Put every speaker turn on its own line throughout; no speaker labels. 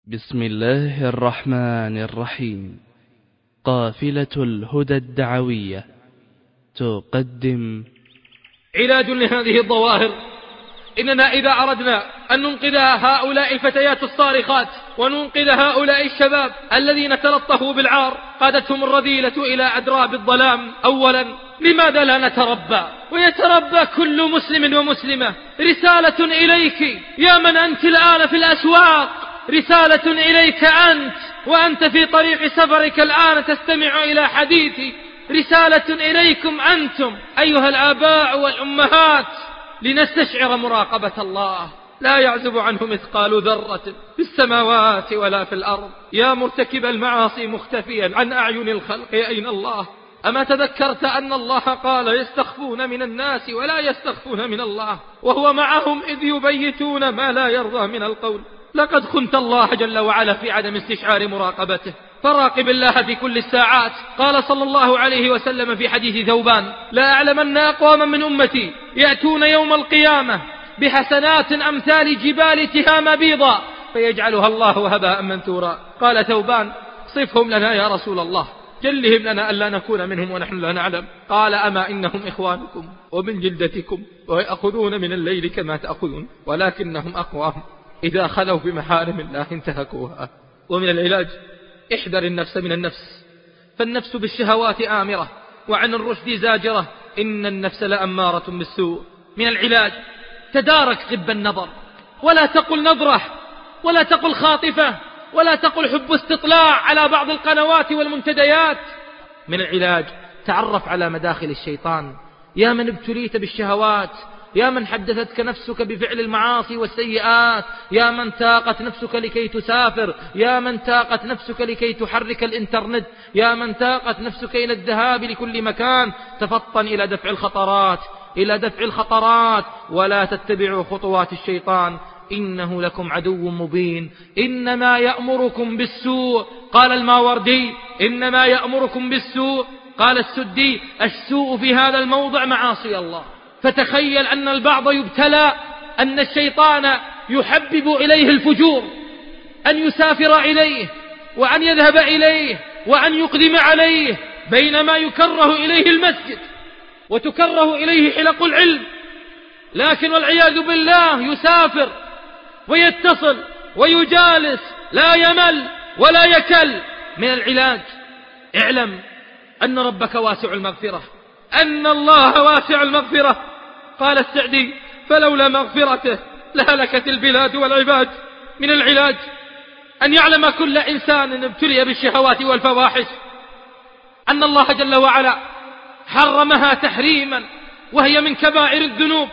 بسم الله الرحمن الرحيم. قافلة الهدى الدعوية تقدم
علاج لهذه الظواهر. إننا إذا أردنا أن ننقذ هؤلاء الفتيات الصارخات وننقذ هؤلاء الشباب الذين تلطفوا بالعار قادتهم الرذيلة إلى أدراب الظلام، أولا لماذا لا نتربى ويتربى كل مسلم ومسلمة؟ رسالة إليك يا من أنت الآن في الأسواق، رسالة إليك أنت وأنت في طريق سفرك الآن تستمع إلى حديثي، رسالة إليكم أنتم أيها الآباء والأمهات، لنستشعر مراقبة الله لا يعزب عنه مثقال ذرة في السماوات ولا في الأرض. يا مرتكب المعاصي مختفيا عن أعين الخلق أين الله؟ أما تذكرت أن الله قال يستخفون من الناس ولا يستخفون من الله وهو معهم إذ يبيتون ما لا يرضى من القول؟ لقد خنت الله جل وعلا في عدم استشعار مراقبته، فراقب الله في كل الساعات. قال صلى الله عليه وسلم في حديث ثوبان: لا أعلمن أقواما من أمتي يأتون يوم القيامة بحسنات أمثال جبال تهام بيضا فيجعلها الله هباء منثورا. قال ثوبان: صفهم لنا يا رسول الله، جلهم لنا ألا نكون منهم ونحن لا نعلم. قال: أما إنهم إخوانكم ومن جلدتكم ويأخذون من الليل كما تأخذون ولكنهم أقوام إذا خلوا بمحارم الله انتهكوها. ومن العلاج: احذر النفس من النفس، فالنفس بالشهوات آمرة وعن الرشد زاجرة، إن النفس لأمارة بالسوء. من العلاج: تدارك غب النظر، ولا تقل نظرة ولا تقل خاطفة ولا تقل حب استطلاع على بعض القنوات والمنتديات. من العلاج: تعرف على مداخل الشيطان. يا من ابتليت بالشهوات، يا من حدثتك نفسك بفعل المعاصي والسيئات، يا من تاقت نفسك لكي تسافر، يا من تاقت نفسك لكي تحرك الإنترنت، يا من تاقت نفسك إلى الذهاب لكل مكان، تفطن إلى دفع الخطرات، إلى دفع الخطرات، ولا تتبعوا خطوات الشيطان إنه لكم عدو مبين. إنما يأمركم بالسوء، قال الماوردي، إنما يأمركم بالسوء، قال السدي، السوء في هذا الموضع معاصي الله. فتخيل أن البعض يبتلى أن الشيطان يحبب إليه الفجور، أن يسافر إليه وأن يذهب إليه وأن يقدم عليه، بينما يكره إليه المسجد وتكره إليه حلق العلم، لكن والعياذ بالله يسافر ويتصل ويجالس لا يمل ولا يكل. من العلاج: اعلم أن ربك واسع المغفرة، أن الله واسع المغفرة. قال السعدي: فلولا مغفرته لهلكت البلاد والعباد. من العلاج: أن يعلم كل إنسان ابتلي بالشهوات والفواحش أن الله جل وعلا حرمها تحريما وهي من كبائر الذنوب.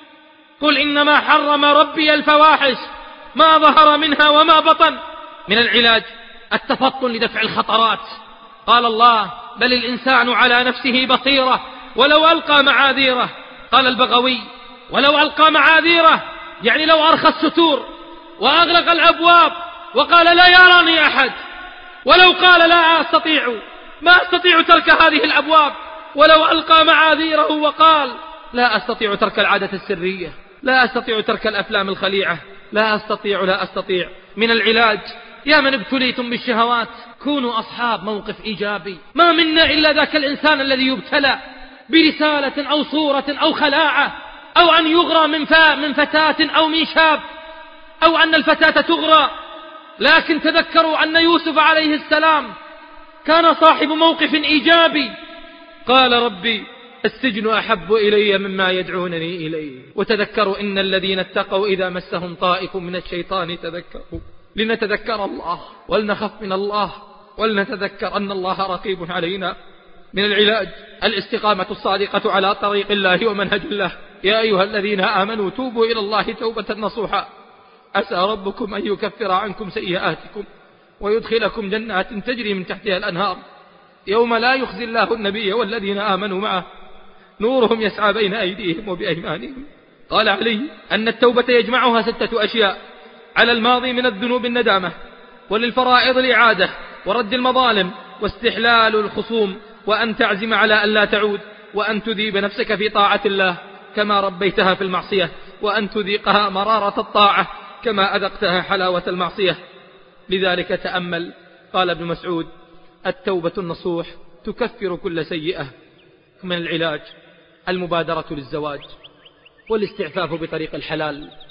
قل إنما حرم ربي الفواحش ما ظهر منها وما بطن. من العلاج: التفطن لدفع الخطرات. قال الله: بل الإنسان على نفسه بصيرة ولو ألقى معاذيره. قال البغوي: ولو ألقى معاذيره يعني لو أرخى الستور وأغلق الأبواب وقال لا يراني أحد، ولو قال لا أستطيع، ما أستطيع ترك هذه الأبواب، ولو ألقى معاذيره وقال لا أستطيع ترك العادة السرية، لا أستطيع ترك الأفلام الخليعة، لا أستطيع. من العلاج: يا من ابتليتم بالشهوات كونوا أصحاب موقف إيجابي. ما منا إلا ذاك الإنسان الذي يبتلى برسالة أو صورة أو خلاعة، أو أن يغرى من فتاة أو من شاب، أو أن الفتاة تغرى. لكن تذكروا أن يوسف عليه السلام كان صاحب موقف إيجابي، قال: ربي السجن أحب إلي مما يدعونني إليه. وتذكروا إن الذين اتقوا إذا مسهم طائف من الشيطان تذكروا. لنتذكر الله ولنخف من الله ولنتذكر أن الله رقيب علينا. من العلاج: الاستقامة الصادقة على طريق الله ومنهج الله. يا أيها الذين آمنوا توبوا إلى الله توبة نصوحا عسى ربكم أن يكفر عنكم سيئاتكم ويدخلكم جنات تجري من تحتها الأنهار يوم لا يخزي الله النبي والذين آمنوا معه نورهم يسعى بين أيديهم وبأيمانهم. قال علي أن التوبة يجمعها 6 أشياء: على الماضي من الذنوب الندامة، وللفرائض الإعادة، ورد المظالم، واستحلال الخصوم، وأن تعزم على أن لا تعود، وأن تذيب نفسك في طاعة الله كما ربيتها في المعصية، وأن تذيقها مرارة الطاعة كما أذقتها حلاوة المعصية. لذلك تأمل. قال ابن مسعود: التوبة النصوح تكفر كل سيئة. من العلاج المبادرة للزواج والاستعفاف بطريق الحلال